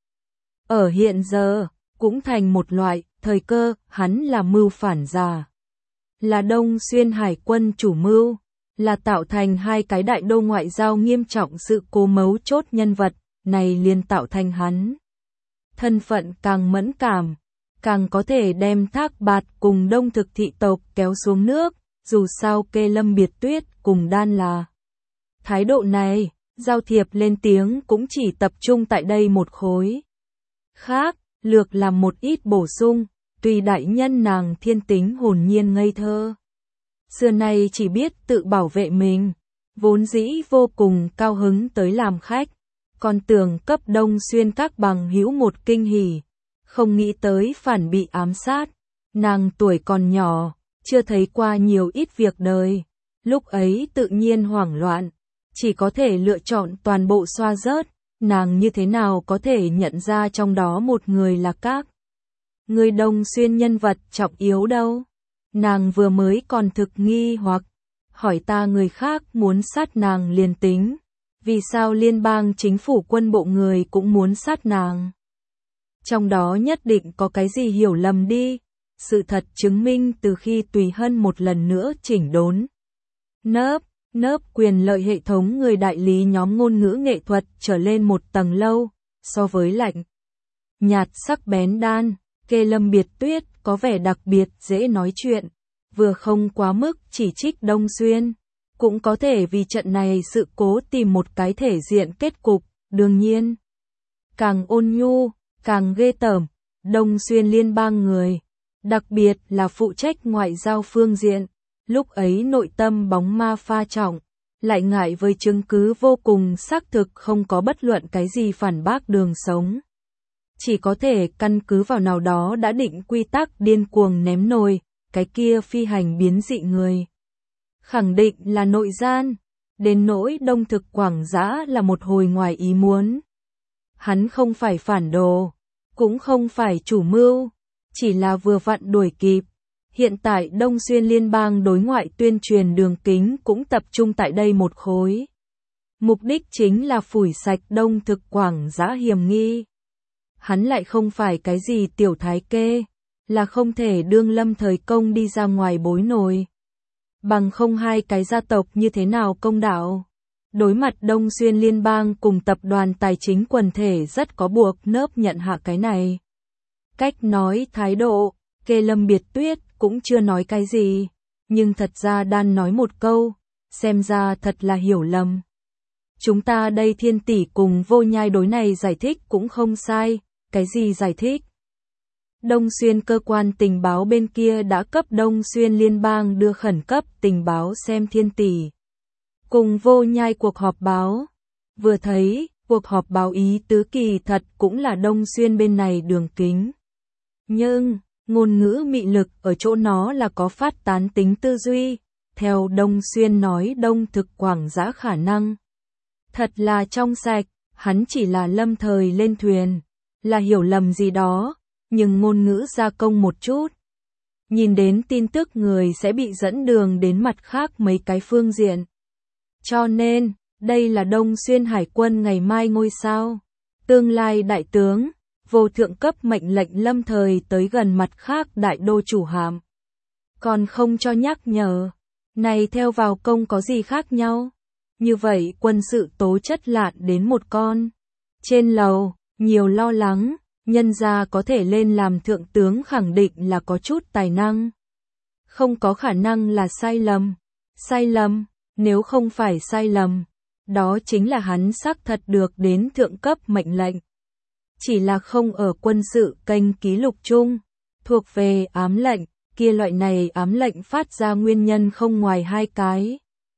Ở hiện giờ, cũng thành một loại thời cơ, hắn là mưu phản giả. Là Đông Xuyên Hải quân chủ mưu, là tạo thành hai cái đại đô ngoại giao nghiêm trọng sự cố mấu chốt nhân vật, này liền tạo thành hắn. Thân phận càng mẫn cảm, càng có thể đem Thác Bạt cùng Đông Thực thị tộc kéo xuống nước, dù sao Kê Lâm Biệt Tuyết cùng Đan là. Thái độ này, giao thiệp lên tiếng cũng chỉ tập trung tại đây một khối. Khác, lược làm một ít bổ sung, tùy đại nhân nàng thiên tính hồn nhiên ngây thơ. Xưa nay chỉ biết tự bảo vệ mình, vốn dĩ vô cùng cao hứng tới làm khách, còn tưởng cấp Đông Xuyên các bằng hữu một kinh hỉ, không nghĩ tới phản bị ám sát. Nàng tuổi còn nhỏ, chưa thấy qua nhiều ít việc đời, lúc ấy tự nhiên hoảng loạn, chỉ có thể lựa chọn toàn bộ xoa rớt, nàng như thế nào có thể nhận ra trong đó một người là các người Đông Xuyên nhân vật trọng yếu đâu. Nàng vừa mới còn thực nghi hoặc, hỏi ta người khác muốn sát nàng liền tính, vì sao liên bang chính phủ quân bộ người cũng muốn sát nàng. Trong đó nhất định có cái gì hiểu lầm đi, sự thật chứng minh từ khi Tùy Hân một lần nữa chỉnh đốn. Nớp quyền lợi hệ thống người đại lý nhóm ngôn ngữ nghệ thuật trở lên một tầng lâu, so với lạnh nhạt sắc bén Đan, Kê Lâm Biệt Tuyết có vẻ đặc biệt dễ nói chuyện, vừa không quá mức chỉ trích Đông Xuyên, cũng có thể vì trận này sự cố tìm một cái thể diện kết cục, đương nhiên. Càng ôn nhu, càng ghê tởm, Đông Xuyên liên bang người, đặc biệt là phụ trách ngoại giao phương diện, lúc ấy nội tâm bóng ma pha trọng, lại ngại với chứng cứ vô cùng xác thực không có bất luận cái gì phản bác đường sống. Chỉ có thể căn cứ vào nào đó đã định quy tắc điên cuồng ném nồi, cái kia phi hành biến dị người. Khẳng định là nội gian, đến nỗi Đông Thực Quảng Dã là một hồi ngoài ý muốn. Hắn không phải phản đồ, cũng không phải chủ mưu, chỉ là vừa vặn đuổi kịp. Hiện tại Đông Xuyên liên bang đối ngoại tuyên truyền đường kính cũng tập trung tại đây một khối. Mục đích chính là phủi sạch Đông Thực Quảng Dã hiểm nghi. Hắn lại không phải cái gì tiểu thái kê, là không thể đương Lâm Thời Công đi ra ngoài bối nổi. Bằng không hai cái gia tộc như thế nào công đạo. Đối mặt Đông Xuyên liên bang cùng tập đoàn tài chính quần thể rất có buộc nớp nhận hạ cái này. Cách nói thái độ, Kê Lâm Biệt Tuyết cũng chưa nói cái gì, nhưng thật ra Đan nói một câu, xem ra thật là hiểu lầm. Chúng ta đây Thiên tỷ cùng Vô Nhai đối này giải thích cũng không sai, cái gì giải thích? Đông Xuyên cơ quan tình báo bên kia đã cấp Đông Xuyên liên bang đưa khẩn cấp tình báo xem Thiên tỷ. Cùng Vô Nhai cuộc họp báo, vừa thấy, cuộc họp báo ý tứ kỳ thật cũng là Đông Xuyên bên này đường kính. Nhưng, ngôn ngữ mị lực ở chỗ nó là có phát tán tính tư duy, theo Đông Xuyên nói Đông Thực Quảng Dã khả năng. Thật là trong sạch, hắn chỉ là lâm thời lên thuyền, là hiểu lầm gì đó, nhưng ngôn ngữ gia công một chút. Nhìn đến tin tức người sẽ bị dẫn đường đến mặt khác mấy cái phương diện. Cho nên, đây là Đông Xuyên Hải quân ngày mai ngôi sao. Tương lai đại tướng, vô thượng cấp mệnh lệnh lâm thời tới gần mặt khác đại đô chủ hạm. Còn không cho nhắc nhở, này theo vào công có gì khác nhau? Như vậy quân sự tố chất lạn đến một con. Trên lầu, nhiều lo lắng, nhân gia có thể lên làm thượng tướng khẳng định là có chút tài năng. Không có khả năng là sai lầm. Sai lầm, nếu không phải sai lầm, đó chính là hắn xác thật được đến thượng cấp mệnh lệnh. Chỉ là không ở quân sự kênh ký lục chung, thuộc về ám lệnh, kia loại này ám lệnh phát ra nguyên nhân không ngoài hai cái.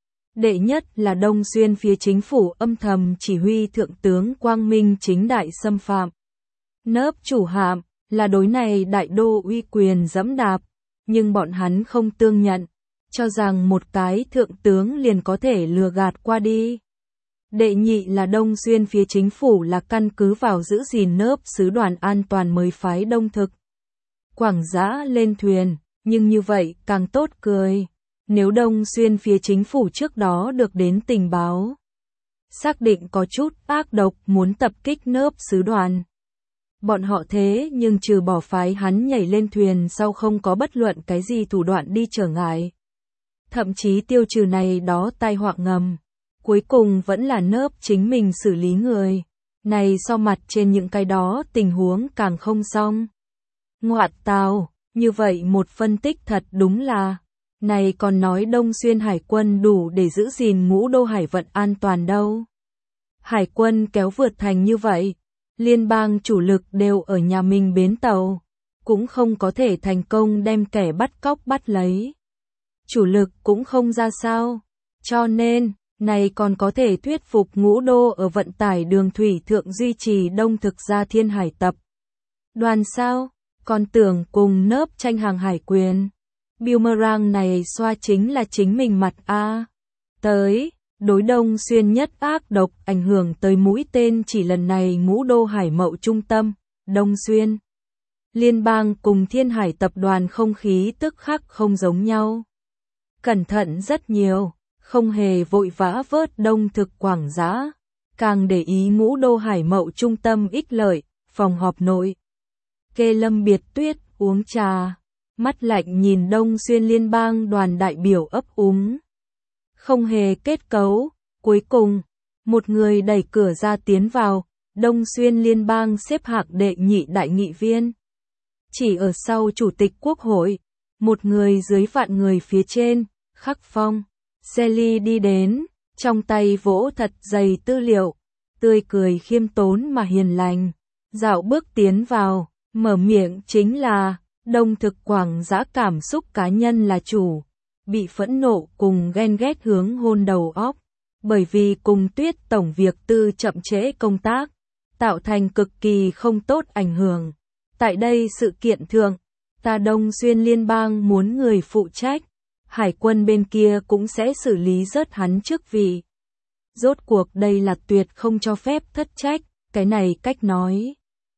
Đệ nhất là Đông Xuyên phía chính phủ âm thầm chỉ huy thượng tướng quang minh chính đại xâm phạm. Nớp chủ hạm, là đối này đại đô uy quyền dẫm đạp, nhưng bọn hắn không tương nhận, cho rằng một cái thượng tướng liền có thể lừa gạt qua đi. Đệ nhị là Đông Xuyên phía chính phủ là căn cứ vào giữ gìn nớp sứ đoàn an toàn mới phái Đông Thực Quảng Dã lên thuyền, nhưng như vậy càng tốt cười. Nếu Đông Xuyên phía chính phủ trước đó được đến tình báo, xác định có chút ác độc muốn tập kích nớp sứ đoàn. Bọn họ thế nhưng trừ bỏ phái hắn nhảy lên thuyền sau không có bất luận cái gì thủ đoạn đi trở ngại. Thậm chí tiêu trừ này đó tai họa ngầm. Cuối cùng vẫn là nớp chính mình xử lý người. Này so mặt trên những cái đó tình huống càng không xong. Ngoạn tào, như vậy một phân tích thật đúng là. Này còn nói Đông Xuyên Hải quân đủ để giữ gìn ngũ đô hải vận an toàn đâu. Hải quân kéo vượt thành như vậy. Liên bang chủ lực đều ở nhà mình bến tàu. Cũng không có thể thành công đem kẻ bắt cóc bắt lấy. Chủ lực cũng không ra sao. Cho nên, này còn có thể thuyết phục ngũ đô ở vận tải đường thủy thượng duy trì Đông Thực ra Thiên Hải tập đoàn sao, còn tưởng cùng nớp tranh hàng hải quyền. Boomerang này xoa chính là chính mình mặt a. Tới, đối Đông Xuyên nhất ác độc ảnh hưởng tới mũi tên chỉ lần này ngũ đô hải mậu trung tâm, Đông Xuyên. Liên bang cùng Thiên Hải tập đoàn không khí tức khắc không giống nhau. Cẩn thận rất nhiều. Không hề vội vã vớt Đông Thực Quảng Dã, càng để ý ngũ đô hải mậu trung tâm ích lợi, phòng họp nội. Kê Lâm Biệt Tuyết uống trà, mắt lạnh nhìn Đông Xuyên liên bang đoàn đại biểu ấp úng. Không hề kết cấu, cuối cùng, một người đẩy cửa ra tiến vào, Đông Xuyên liên bang xếp hạng đệ nhị đại nghị viên. Chỉ ở sau chủ tịch quốc hội, một người dưới vạn người phía trên, Khắc Phong. Sally đi đến, trong tay vỗ thật dày tư liệu, tươi cười khiêm tốn mà hiền lành, dạo bước tiến vào, mở miệng chính là, Đông Thực Quảng Dã cảm xúc cá nhân là chủ, bị phẫn nộ cùng ghen ghét hướng hôn đầu óc, bởi vì cùng Tuyết tổng việc tư chậm trễ công tác, tạo thành cực kỳ không tốt ảnh hưởng. Tại đây sự kiện thượng, ta Đông Xuyên liên bang muốn người phụ trách. Hải quân bên kia cũng sẽ xử lý rớt hắn chức vị. Rốt cuộc đây là tuyệt không cho phép thất trách, cái này cách nói.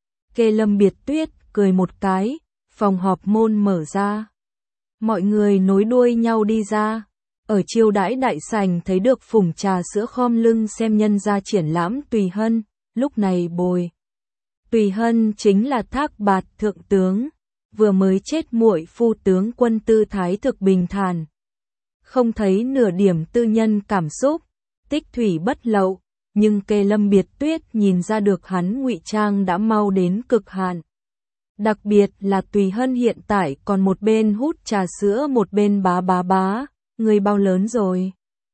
Kê Lâm Biệt Tuyết cười một cái, phòng họp môn mở ra. Mọi người nối đuôi nhau đi ra. Ở chiêu đãi đại sảnh thấy được phủng trà sữa khom lưng xem nhân gia triển lãm Tùy Hân, lúc này bồi. Tùy Hân chính là Thác Bạt thượng tướng. Vừa mới chết muội phu tướng quân tư thái thực bình thản. Không thấy nửa điểm tư nhân cảm xúc, tích thủy bất lậu, nhưng Kê Lâm Biệt Tuyết nhìn ra được hắn ngụy trang đã mau đến cực hạn. Đặc biệt là Tùy Hân hiện tại còn một bên hút trà sữa một bên bá, người bao lớn rồi?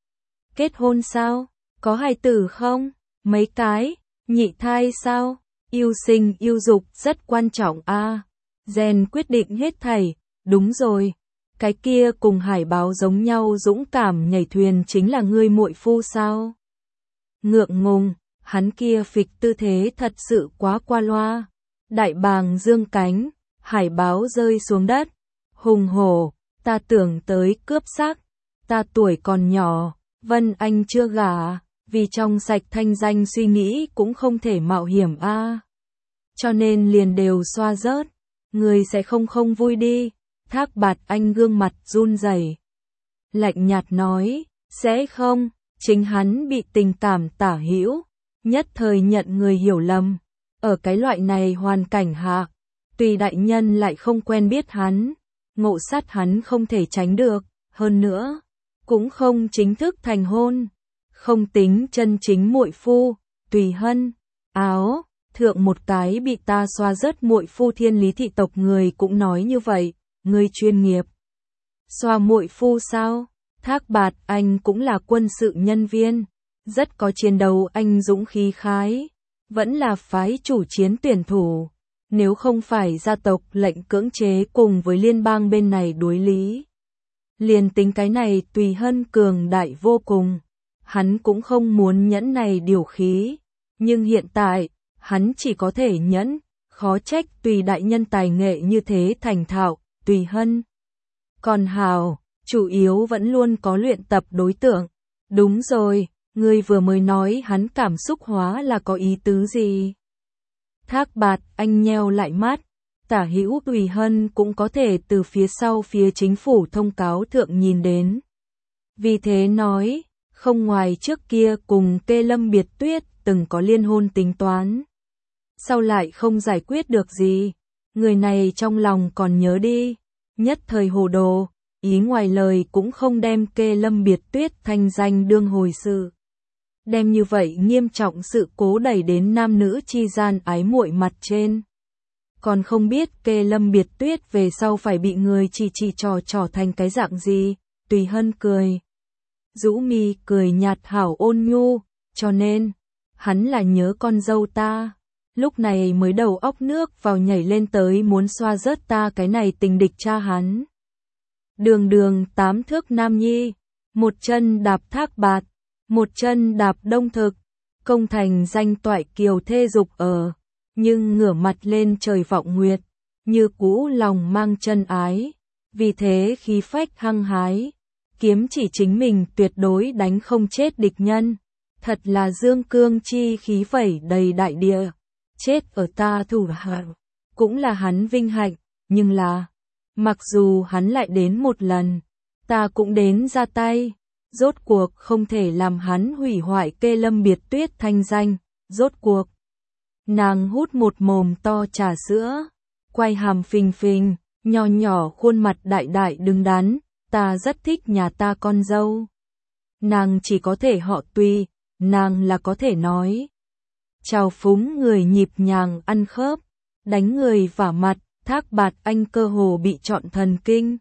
Kết hôn sao? Có hài tử không? Mấy cái? Nhị thai sao? Yêu sinh yêu dục rất quan trọng a. Gen quyết định hết thảy, đúng rồi. Cái kia cùng hải báo giống nhau dũng cảm nhảy thuyền chính là ngươi muội phu sao? Ngượng ngùng, hắn kia phịch tư thế thật sự quá qua loa. Đại bàng dương cánh, hải báo rơi xuống đất. Hùng hổ, ta tưởng tới cướp xác. Ta tuổi còn nhỏ, Vân Anh chưa gả, vì trong sạch thanh danh suy nghĩ cũng không thể mạo hiểm a. Cho nên liền đều xoa rớt. Người sẽ không vui đi. Thác Bạt Anh gương mặt run rẩy, lạnh nhạt nói, sẽ không, chính hắn bị tình cảm tả hữu, nhất thời nhận người hiểu lầm. Ở cái loại này hoàn cảnh hạ, Tùy đại nhân lại không quen biết hắn, ngộ sát hắn không thể tránh được, hơn nữa, cũng không chính thức thành hôn, không tính chân chính muội phu. Tùy Hân, áo thượng một cái bị ta xoa rớt muội phu Thiên Lý thị tộc người cũng nói như vậy, ngươi chuyên nghiệp. Xoa muội phu sao? Thác Bạt Anh cũng là quân sự nhân viên, rất có chiến đấu anh dũng khí khái, vẫn là phái chủ chiến tuyển thủ, nếu không phải gia tộc lệnh cưỡng chế cùng với liên bang bên này đối lý. Liền tính cái này Tùy Hân cường đại vô cùng, hắn cũng không muốn nhẫn này điều khí, nhưng hiện tại, hắn chỉ có thể nhẫn, khó trách Tùy đại nhân tài nghệ như thế thành thạo, Tùy Hân. Còn hào, chủ yếu vẫn luôn có luyện tập đối tượng. Đúng rồi, ngươi vừa mới nói hắn cảm xúc hóa là có ý tứ gì? Thác Bạt anh nheo lại mắt, tả hữu Tùy Hân cũng có thể từ phía sau phía chính phủ thông cáo thượng nhìn đến. Vì thế nói, không ngoài trước kia cùng Kê Lâm Biệt Tuyết từng có liên hôn tính toán. Sau lại không giải quyết được gì, người này trong lòng còn nhớ đi, nhất thời hồ đồ, ý ngoài lời cũng không đem Kê Lâm Biệt Tuyết thanh danh đương hồi sự. Đem như vậy nghiêm trọng sự cố đẩy đến nam nữ chi gian ái muội mặt trên. Còn không biết Kê Lâm Biệt Tuyết về sau phải bị người chỉ trò thành cái dạng gì, Tùy Hân cười. Rũ mi cười nhạt hảo ôn nhu, cho nên, hắn là nhớ con dâu ta. Lúc này mới đầu óc nước vào nhảy lên tới muốn xoa rớt ta cái này tình địch cha hắn. Đường 8 thước nam nhi, một chân đạp Thác Bạt, một chân đạp Đông Thực, công thành danh toại kiều thê dục ở, nhưng ngửa mặt lên trời vọng nguyệt, như cũ lòng mang chân ái, vì thế khí phách hăng hái, kiếm chỉ chính mình tuyệt đối đánh không chết địch nhân, thật là dương cương chi khí vẩy đầy đại địa, chết ở ta thủ hạ, cũng là hắn vinh hạnh, nhưng là, mặc dù hắn lại đến một lần, ta cũng đến ra tay. Rốt cuộc không thể làm hắn hủy hoại Kê Lâm Biệt Tuyết thanh danh, rốt cuộc. Nàng hút một mồm to trà sữa, quay hàm phình phình, nhỏ khuôn mặt đại đứng đắn, ta rất thích nhà ta con dâu. Nàng chỉ có thể họ Tùy, nàng là có thể nói. Chào phúng người nhịp nhàng ăn khớp, đánh người vả mặt, Thác Bạt anh cơ hồ bị trọn thần kinh.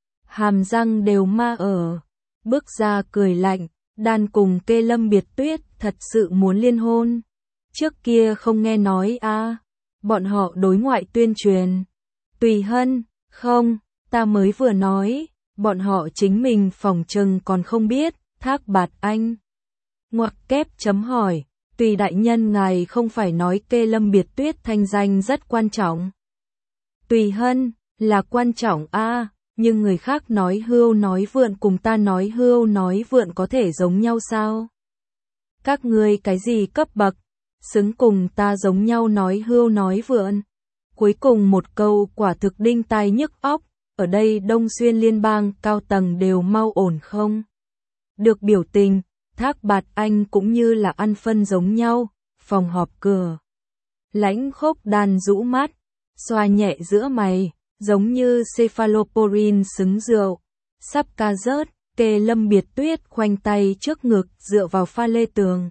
Hàm răng đều ma ở. Bước ra cười lạnh, đàn cùng Kê Lâm Biệt Tuyết thật sự muốn liên hôn. Trước kia không nghe nói bọn họ đối ngoại tuyên truyền. Tùy Hân, không, ta mới vừa nói, bọn họ chính mình phỏng chừng còn không biết, Thác Bạt anh. Ngoặc kép chấm hỏi, Tùy đại nhân ngài không phải nói Kê Lâm Biệt Tuyết thanh danh rất quan trọng. Tùy Hân, là quan trọng nhưng người khác nói hưu nói vượn cùng ta nói hưu nói vượn có thể giống nhau sao? Các ngươi cái gì cấp bậc, xứng cùng ta giống nhau nói hưu nói vượn? Cuối cùng một câu quả thực đinh tai nhức óc, ở đây Đông Xuyên liên bang cao tầng đều mau ổn không? Được biểu tình, Thác Bạt anh cũng như là ăn phân giống nhau, phòng họp cửa. Lãnh Khốc Đan rũ mắt, xoa nhẹ giữa mày. Giống như cephalosporin xứng rượu, sắp ca rớt, Kê Lâm Biệt Tuyết khoanh tay trước ngực dựa vào pha lê tường.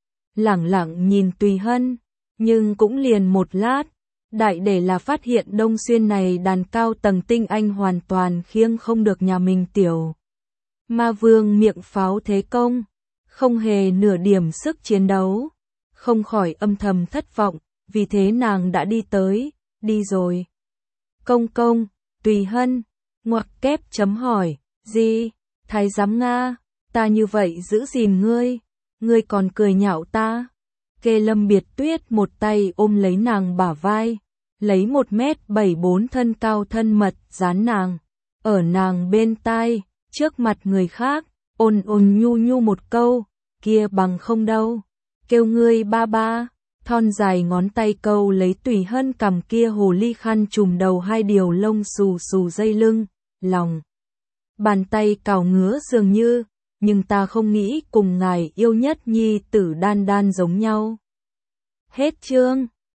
Lẳng nhìn Tùy Hân, nhưng cũng liền một lát, đại để là phát hiện Đông Xuyên này đàn cao tầng tinh anh hoàn toàn khiêng không được nhà mình tiểu. Ma Vương miệng pháo thế công, không hề nửa điểm sức chiến đấu, không khỏi âm thầm thất vọng, vì thế nàng đã đi tới, đi rồi. Công, Tùy Hân, ngoặc kép chấm hỏi, gì, thái giám Nga, ta như vậy giữ gìn ngươi còn cười nhạo ta. Kê Lâm Biệt Tuyết một tay ôm lấy nàng bả vai, lấy 1m74 thân cao thân mật dán nàng, ở nàng bên tai, trước mặt người khác, ôn nhu một câu, kia bằng không đâu, kêu ngươi ba. Thon dài ngón tay câu lấy Tùy Hân cầm kia hồ ly khăn trùm đầu hai điều lông xù dây lưng, lòng. Bàn tay cào ngứa dường như, nhưng ta không nghĩ cùng ngài yêu nhất nhi tử đan giống nhau. Hết chương.